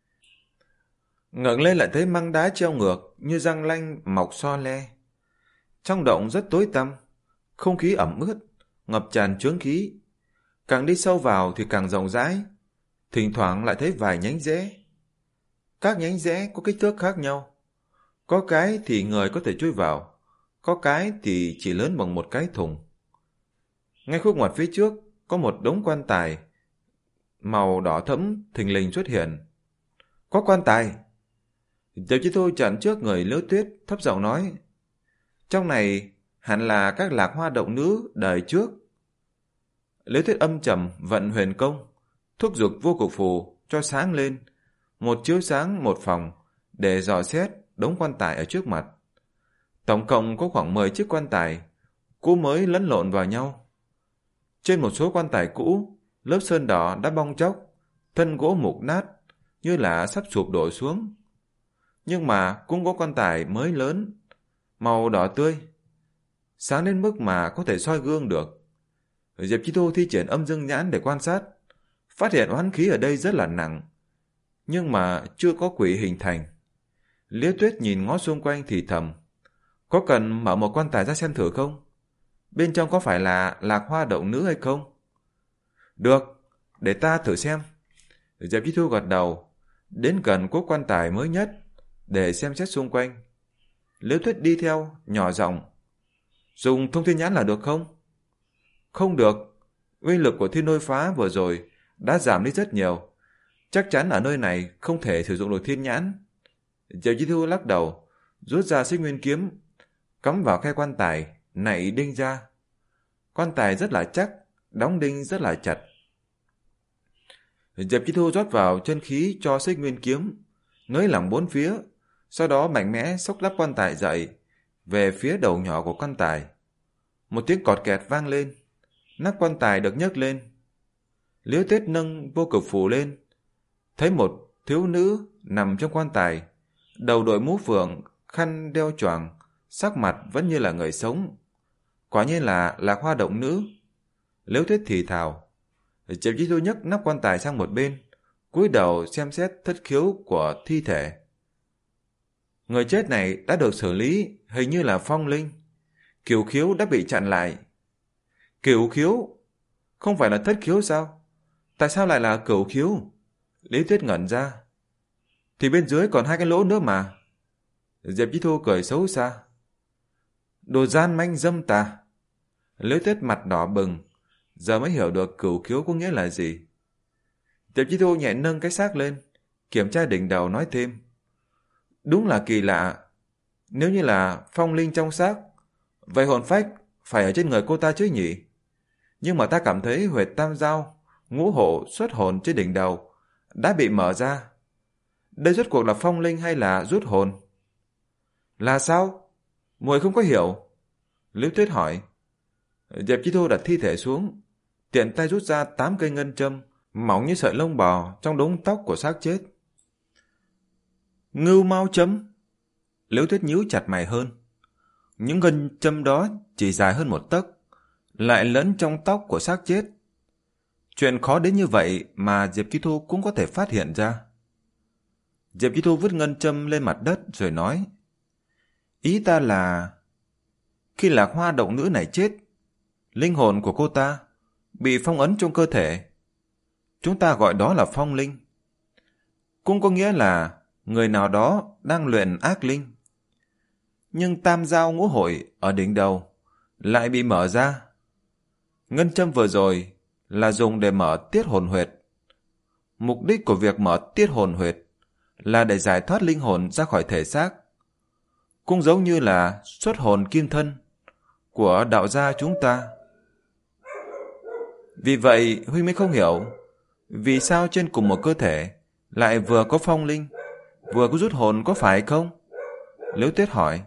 Ngẩng lên lại thấy măng đá treo ngược như răng lanh mọc so le. Trong động rất tối tăm, không khí ẩm ướt, ngập tràn chướng khí. Càng đi sâu vào thì càng rộng rãi, thỉnh thoảng lại thấy vài nhánh rẽ. Các nhánh rẽ có kích thước khác nhau. Có cái thì người có thể chui vào, có cái thì chỉ lớn bằng một cái thùng. Ngay khúc ngoặt phía trước có một đống quan tài màu đỏ thẫm thình lình xuất hiện. Có quan tài! Diệp Chi Thu chặn trước người Liễu Tuyết, thấp giọng nói. Trong này hẳn là các Lạc Hoa động nữ đời trước. Liễu Tuyết âm trầm vận huyền công, thúc giục vô cực phù cho sáng lên, một chiếu sáng một phòng để dò xét đống quan tài ở trước mặt. Tổng cộng có khoảng mười chiếc quan tài, cũ mới lẫn lộn vào nhau. Trên một số quan tài cũ, lớp sơn đỏ đã bong chóc, thân gỗ mục nát, như là sắp sụp đổ xuống. Nhưng mà cũng có quan tài mới lớn, màu đỏ tươi, sáng đến mức mà có thể soi gương được. Diệp Chi Thu thi triển âm dương nhãn để quan sát, phát hiện oán khí ở đây rất là nặng, nhưng mà chưa có quỷ hình thành. Liễu Tuyết nhìn ngó xung quanh thì thầm. Có cần mở một quan tài ra xem thử không? Bên trong có phải là Lạc Hoa động nữ hay không? Được, để ta thử xem. Diệp Chi Thu gật đầu, đến gần cố quan tài mới nhất để xem xét xung quanh. Liễu Tuyết đi theo, nhỏ giọng. Dùng thông thiên nhãn là được không? Không được, uy lực của thiên lôi phá vừa rồi đã giảm đi rất nhiều. Chắc chắn ở nơi này không thể sử dụng được thiên nhãn. Diệp Chi Thu lắc đầu, rút ra xích nguyên kiếm, cắm vào khe quan tài, nảy đinh ra. Quan tài rất là chắc, đóng đinh rất là chặt. Diệp Chi Thu rót vào chân khí cho xích nguyên kiếm, nới lỏng bốn phía, sau đó mạnh mẽ xốc lắp quan tài dậy về phía đầu nhỏ của quan tài. Một tiếng cọt kẹt vang lên, nắp quan tài được nhấc lên. Liễu Tuyết nâng vô cực phù lên, thấy một thiếu nữ nằm trong quan tài, đầu đội mũ phượng, khăn đeo choàng, sắc mặt vẫn như là người sống. Quả nhiên là Lạc Hoa động nữ. Liễu Tuyết thì thào. Diệp Chi Thu nhấc nắp quan tài sang một bên, cúi đầu xem xét thất khiếu của thi thể. Người chết này đã được xử lý, hình như là phong linh. Cửu khiếu đã bị chặn lại. Cửu khiếu? Không phải là thất khiếu sao? Tại sao lại là cửu khiếu? Lý Tuyết ngẩn ra. Thì bên dưới còn hai cái lỗ nữa mà. Diệp Chi Thu cười xấu xa. Đồ gian manh dâm tà. Lý Tuyết mặt đỏ bừng, giờ mới hiểu được cửu khiếu có nghĩa là gì. Diệp Chi Thu nhẹ nâng cái xác lên, kiểm tra đỉnh đầu nói thêm. Đúng là kỳ lạ. Nếu như là phong linh trong xác, vậy hồn phách phải ở trên người cô ta chứ nhỉ? Nhưng mà ta cảm thấy huyệt tam giao, ngũ hộ xuất hồn trên đỉnh đầu đã bị mở ra. Đây rốt cuộc là phong linh hay là rút hồn? Là sao? Muội không có hiểu. Liễu Tuyết hỏi. Diệp Chi Thu đặt thi thể xuống, tiện tay rút ra tám cây ngân châm mỏng như sợi lông bò trong đống tóc của xác chết. Ngưu mau châm. Liễu Tuyết nhíu chặt mày hơn. Những ngân châm đó chỉ dài hơn một tấc, lại lẫn trong tóc của xác chết. Chuyện khó đến như vậy mà Diệp Chi Thu cũng có thể phát hiện ra. Diệp Chi Thu vứt ngân châm lên mặt đất rồi nói. Ý ta là khi Lạc Hoa động nữ này chết, linh hồn của cô ta bị phong ấn trong cơ thể. Chúng ta gọi đó là phong linh. Cũng có nghĩa là người nào đó đang luyện ác linh. Nhưng tam giao ngũ hội ở đỉnh đầu lại bị mở ra. Ngân châm vừa rồi là dùng để mở tiết hồn huyệt. Mục đích của việc mở tiết hồn huyệt là để giải thoát linh hồn ra khỏi thể xác. Cũng giống như là xuất hồn kim thân của đạo gia chúng ta. Vì vậy Huy mới không hiểu vì sao trên cùng một cơ thể lại vừa có phong linh, vừa có rút hồn, có phải không? Liễu Tuyết hỏi.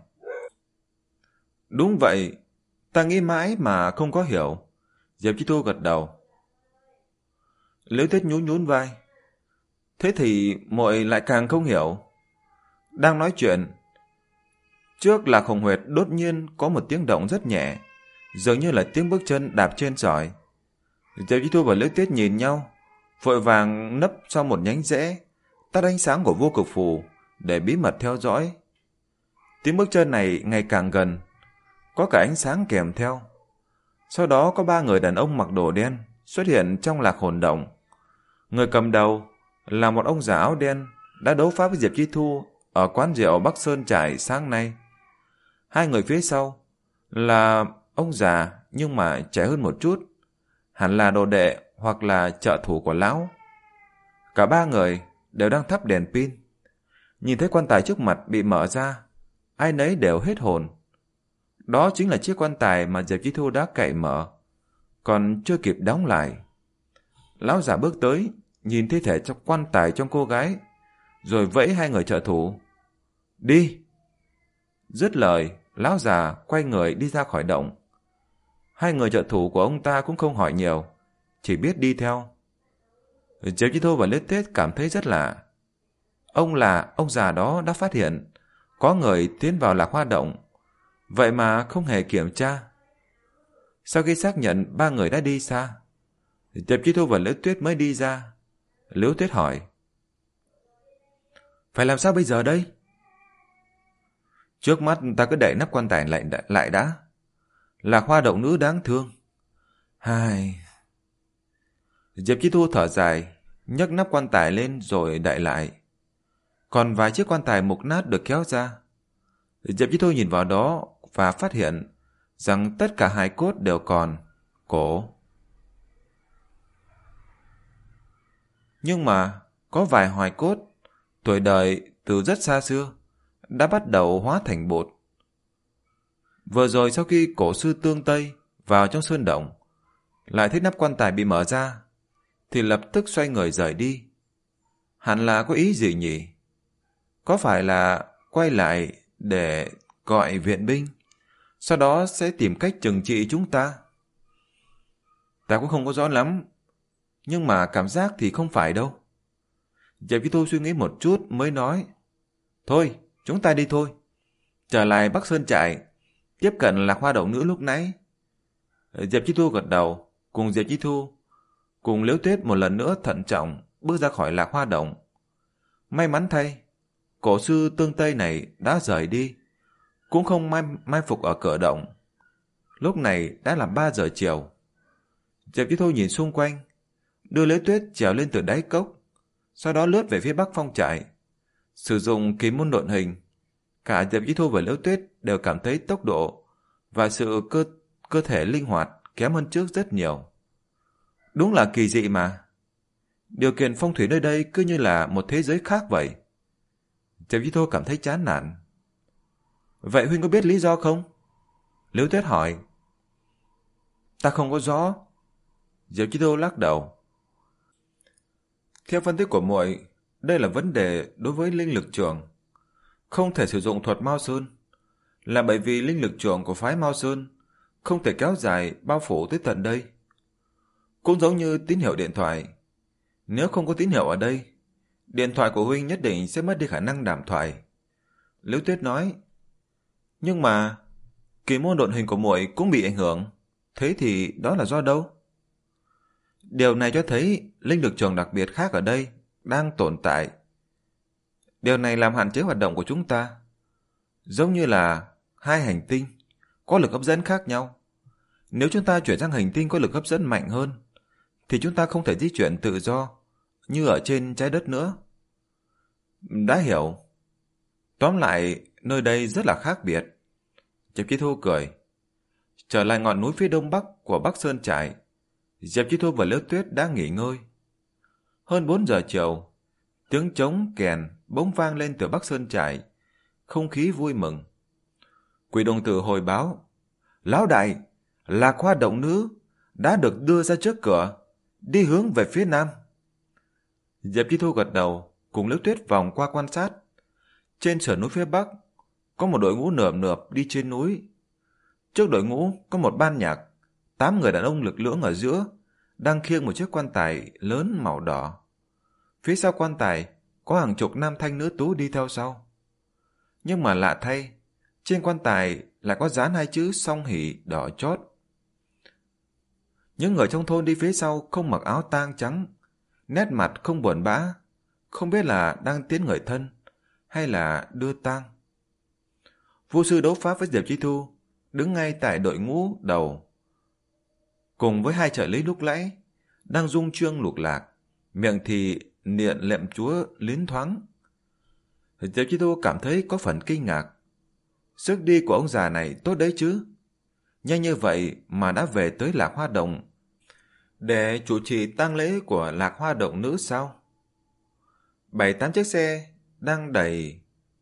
Đúng vậy, ta nghĩ mãi mà không có hiểu. Diệp Chi Thu gật đầu. Liễu Tuyết nhún nhún vai. Thế thì muội lại càng không hiểu. Đang nói chuyện, trước Lạc Hồng Huyệt đột nhiên có một tiếng động rất nhẹ, dường như là tiếng bước chân đạp trên sỏi. Diệp Chi Thu và Liễu Tuyết nhìn nhau, vội vàng nấp sau một nhánh rễ, tắt ánh sáng của vô cực phù để bí mật theo dõi. Tiếng bước chân này ngày càng gần, có cả ánh sáng kèm theo. Sau đó có ba người đàn ông mặc đồ đen xuất hiện trong Lạc Hồn Động. Người cầm đầu là một ông già áo đen đã đấu pháp với Diệp Chi Thu ở quán rượu Bắc Sơn Trại sáng nay. Hai người phía sau là ông già nhưng mà trẻ hơn một chút, hẳn là đồ đệ hoặc là trợ thủ của lão. Cả ba người đều đang thắp đèn pin. Nhìn thấy quan tài trước mặt bị mở ra, ai nấy đều hết hồn. Đó chính là chiếc quan tài mà Diệp Chi Thu đã cậy mở, còn chưa kịp đóng lại. Lão già bước tới, nhìn thi thể trong quan tài trong cô gái, rồi vẫy hai người trợ thủ. Đi! Dứt lời, lão già quay người đi ra khỏi động. Hai người trợ thủ của ông ta cũng không hỏi nhiều, chỉ biết đi theo. Diệp Chi Thu và Liễu Tuyết cảm thấy rất lạ. Ông là ông già đó đã phát hiện có người tiến vào Lạc Hoa Động, vậy mà không hề kiểm tra. Sau khi xác nhận ba người đã đi xa, Diệp Chi Thu và Liễu Tuyết mới đi ra. Liễu Tuyết hỏi. Phải làm sao bây giờ đây? Trước mắt ta cứ đậy nắp quan tài lại, lại đã. Lạc Hoa Động nữ đáng thương. Hai... Diệp Chi Thu thở dài, nhấc nắp quan tài lên rồi đậy lại. Còn vài chiếc quan tài mục nát được kéo ra. Diệp Chi Thu nhìn vào đó và phát hiện rằng tất cả hài cốt đều còn cổ. Nhưng mà có vài hài cốt tuổi đời từ rất xa xưa đã bắt đầu hóa thành bột. Vừa rồi sau khi cổ sư Tương Tây vào trong sơn động, lại thấy nắp quan tài bị mở ra, thì lập tức xoay người rời đi. Hẳn là có ý gì nhỉ? Có phải là quay lại để gọi viện binh, sau đó sẽ tìm cách trừng trị chúng ta. Ta cũng không có rõ lắm, nhưng mà cảm giác thì không phải đâu. Diệp Chi Thu suy nghĩ một chút mới nói, thôi, chúng ta đi thôi. Trở lại Bắc Sơn Trại, tiếp cận Lạc Hoa Đậu Nữ lúc nãy. Diệp Chi Thu gật đầu, cùng Diệp Chi Thu, cùng Liễu Tuyết một lần nữa thận trọng bước ra khỏi Lạc Hoa Động. May mắn thay, cổ sư Tương Tây này đã rời đi, cũng không mai, mai phục ở cửa động. Lúc này đã là ba giờ chiều. Diệp Chi Thu nhìn xung quanh, đưa Liễu Tuyết trèo lên từ đáy cốc, sau đó lướt về phía bắc phong trại. Sử dụng kỳ môn độn hình, cả Diệp Chi Thu và Liễu Tuyết đều cảm thấy tốc độ và sự cơ, cơ thể linh hoạt kém hơn trước rất nhiều. Đúng là kỳ dị mà. Điều kiện phong thủy nơi đây cứ như là một thế giới khác vậy. Diệp Chi Thu cảm thấy chán nản. Vậy huynh có biết lý do không? Liễu Tuyết hỏi. Ta không có rõ. Diệp Chi Thu lắc đầu. Theo phân tích của muội, đây là vấn đề đối với linh lực trường. Không thể sử dụng thuật Mao Sơn, là bởi vì linh lực trường của phái Mao Sơn không thể kéo dài bao phủ tới tận đây. Cũng giống như tín hiệu điện thoại. Nếu không có tín hiệu ở đây, điện thoại của huynh nhất định sẽ mất đi khả năng đàm thoại. Liễu Tuyết nói. Nhưng mà kỳ môn độn hình của muội cũng bị ảnh hưởng. Thế thì đó là do đâu? Điều này cho thấy linh lực trường đặc biệt khác ở đây đang tồn tại. Điều này làm hạn chế hoạt động của chúng ta. Giống như là hai hành tinh có lực hấp dẫn khác nhau. Nếu chúng ta chuyển sang hành tinh có lực hấp dẫn mạnh hơn, thì chúng ta không thể di chuyển tự do như ở trên trái đất nữa. Đã hiểu. Tóm lại, nơi đây rất là khác biệt. Diệp Chi Thu cười. Trở lại ngọn núi phía đông bắc của Bắc Sơn Trại, Diệp Chi Thu và Liễu Tuyết đã nghỉ ngơi. Hơn bốn giờ chiều, tiếng trống kèn bỗng vang lên từ Bắc Sơn Trại, không khí vui mừng. Quỷ đồng tử hồi báo, lão đại, Lạc Hoa Động Nữ đã được đưa ra trước cửa, đi hướng về phía nam. Diệp Chi Thu gật đầu, cùng Liễu Tuyết vòng qua quan sát. Trên sườn núi phía bắc, có một đội ngũ nườm nượp đi trên núi. Trước đội ngũ có một ban nhạc, tám người đàn ông lực lưỡng ở giữa, đang khiêng một chiếc quan tài lớn màu đỏ. Phía sau quan tài có hàng chục nam thanh nữ tú đi theo sau. Nhưng mà lạ thay, trên quan tài lại có dán hai chữ song hỷ đỏ chót. Những người trong thôn đi phía sau không mặc áo tang trắng, nét mặt không buồn bã, không biết là đang tiến người thân hay là đưa tang. Vô sư đấu pháp với Diệp Chi Thu đứng ngay tại đội ngũ đầu, cùng với hai trợ lý lúc nãy đang rung chương lục lạc, miệng thì niệm lệm chúa liến thoáng. Diệp Chi Thu cảm thấy có phần kinh ngạc. Sức đi của ông già này tốt đấy chứ, nhanh như vậy mà đã về tới Lạc Hoa Động để chủ trì tang lễ của Lạc Hoa Động Nữ sao? Bảy tám chiếc xe đang đẩy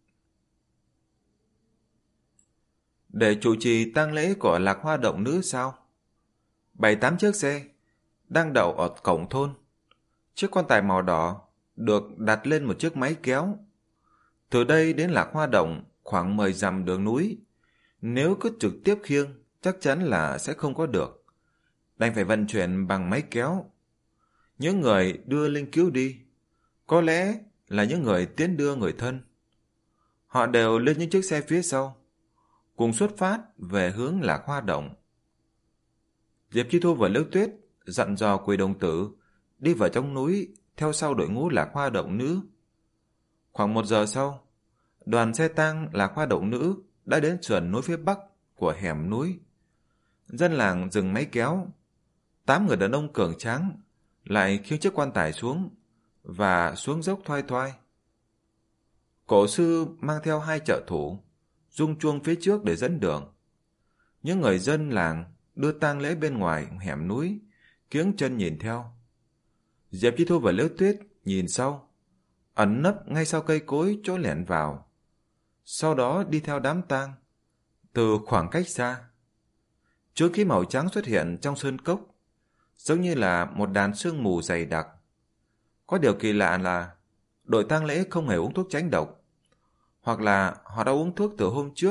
để chủ trì tang lễ của Lạc Hoa Động Nữ sao? Bảy tám chiếc xe đang đậu ở cổng thôn. Chiếc quan tài màu đỏ được đặt lên một chiếc máy kéo. Từ đây đến Lạc Hoa Động khoảng mười dặm đường núi. Nếu cứ trực tiếp khiêng, chắc chắn là sẽ không có được. Đành phải vận chuyển bằng máy kéo. Những người đưa linh cứu đi, có lẽ là những người tiến đưa người thân. Họ đều lên những chiếc xe phía sau, cùng xuất phát về hướng Lạc Hoa Động. Diệp Chi Thu và Liễu Tuyết dặn dò Quỷ đồng tử đi vào trong núi theo sau đội ngũ Lạc Hoa Động Nữ. Khoảng một giờ sau, đoàn xe tang Lạc Hoa Động Nữ đã đến sườn núi phía bắc của hẻm núi. Dân làng dừng máy kéo. Tám người đàn ông cường tráng lại khiêng chiếc quan tài xuống và xuống dốc thoai thoai. Cổ sư mang theo hai trợ thủ, rung chuông phía trước để dẫn đường. Những người dân làng đưa tang lễ bên ngoài hẻm núi, kiếng chân nhìn theo. Diệp Chi Thu và Liễu Tuyết nhìn sau, ẩn nấp ngay sau cây cối chỗ lẻn vào. Sau đó đi theo đám tang từ khoảng cách xa. Chướng khí màu trắng xuất hiện trong sơn cốc, giống như là một đàn sương mù dày đặc. Có điều kỳ lạ là đội tang lễ không hề uống thuốc tránh độc, hoặc là họ đã uống thuốc từ hôm trước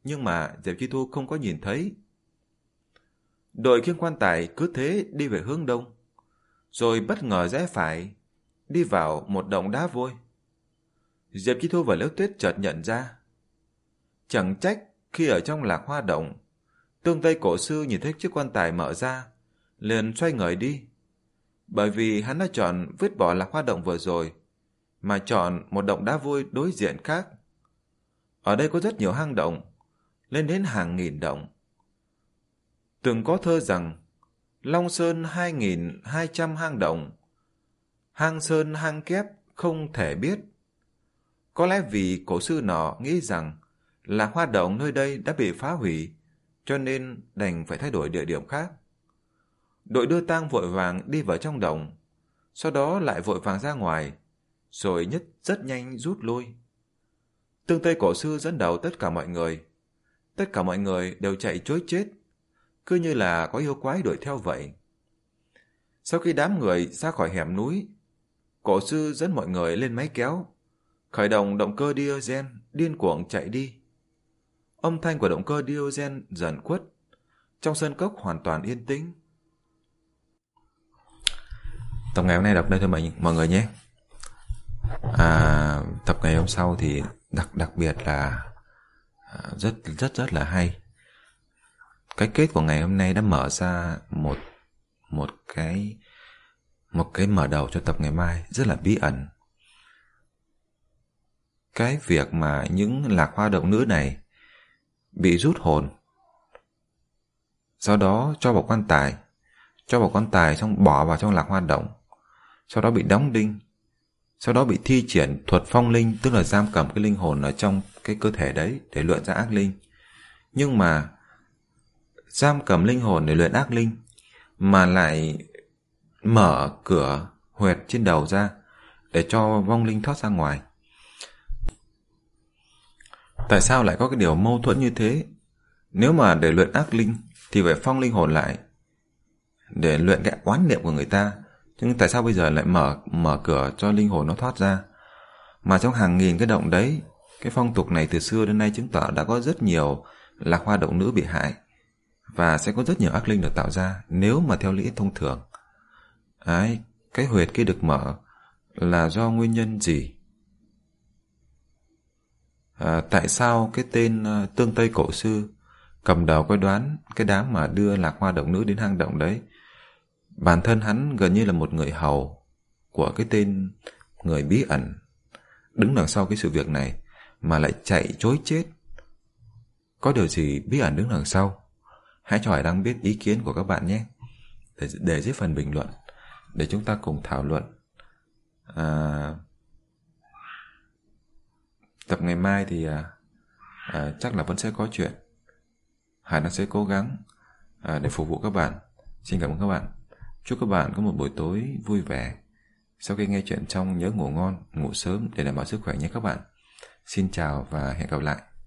nhưng mà Diệp Chi Thu không có nhìn thấy. Đội khiêng quan tài cứ thế đi về hướng đông, rồi bất ngờ rẽ phải, đi vào một động đá vôi. Diệp Chi Thu và Liễu Tuyết chợt nhận ra. Chẳng trách khi ở trong Lạc Hoa Động, Tương Tây Cổ Sư nhìn thấy chiếc quan tài mở ra, liền xoay người đi. Bởi vì hắn đã chọn vứt bỏ Lạc Hoa Động vừa rồi, mà chọn một động đá vôi đối diện khác. Ở đây có rất nhiều hang động, lên đến hàng nghìn động. Từng có thơ rằng, Long Sơn hai nghìn hai trăm hang động, hang sơn hang kép không thể biết. Có lẽ vì cổ sư nọ nghĩ rằng Lạc Hoa Động nơi đây đã bị phá hủy, cho nên đành phải thay đổi địa điểm khác. Đội đưa tang vội vàng đi vào trong động, sau đó lại vội vàng ra ngoài, rồi nhất rất nhanh rút lui. Tương Tây Cổ Sư dẫn đầu tất cả mọi người. Tất cả mọi người đều chạy trối chết, cứ như là có yêu quái đuổi theo vậy. Sau khi đám người ra khỏi hẻm núi, Cổ Sư dẫn mọi người lên máy kéo, khởi động động cơ diesel điên cuồng chạy đi. Âm thanh của động cơ diesel dần khuất, trong sân cốc hoàn toàn yên tĩnh. Tập ngày hôm nay đọc đây thôi mọi, mọi người nhé. À, tập ngày hôm sau thì đặc đặc biệt là rất rất rất là hay. Cái kết của ngày hôm nay đã mở ra một một cái một cái mở đầu cho tập ngày mai rất là bí ẩn. Cái việc mà những Lạc Hoa Động nữ này bị rút hồn, sau đó cho vào quan tài, cho vào quan tài xong bỏ vào trong Lạc Hoa Động, sau đó bị đóng đinh, sau đó bị thi triển thuật phong linh, tức là giam cầm cái linh hồn ở trong cái cơ thể đấy để luyện ra ác linh. Nhưng mà giam cầm linh hồn để luyện ác linh mà lại mở cửa huyệt trên đầu ra để cho vong linh thoát ra ngoài. Tại sao lại có cái điều mâu thuẫn như thế? Nếu mà để luyện ác linh thì phải phong linh hồn lại để luyện cái oán niệm của người ta. Nhưng tại sao bây giờ lại mở mở cửa cho linh hồn nó thoát ra? Mà trong hàng nghìn cái động đấy, cái phong tục này từ xưa đến nay chứng tỏ đã có rất nhiều Lạc Hoa Động nữ bị hại, và sẽ có rất nhiều ác linh được tạo ra nếu mà theo lý thông thường. Đấy, cái huyệt kia được mở là do nguyên nhân gì? À, tại sao cái tên uh, Tương Tây Cổ Sư cầm đầu cái đoán cái đám mà đưa Lạc Hoa Động nữ đến hang động đấy? Bản thân hắn gần như là một người hầu của cái tên người bí ẩn đứng đằng sau cái sự việc này mà lại chạy trối chết. Có điều gì bí ẩn đứng đằng sau? Hãy cho Hải Đăng biết ý kiến của các bạn nhé, để, để dưới phần bình luận để chúng ta cùng thảo luận. À, tập ngày mai thì à, à, chắc là vẫn sẽ có chuyện. Hải Đăng sẽ cố gắng à, để phục vụ các bạn. Xin cảm ơn các bạn. Chúc các bạn có một buổi tối vui vẻ. Sau khi nghe chuyện xong nhớ ngủ ngon, ngủ sớm để đảm bảo sức khỏe nhé các bạn. Xin chào và hẹn gặp lại.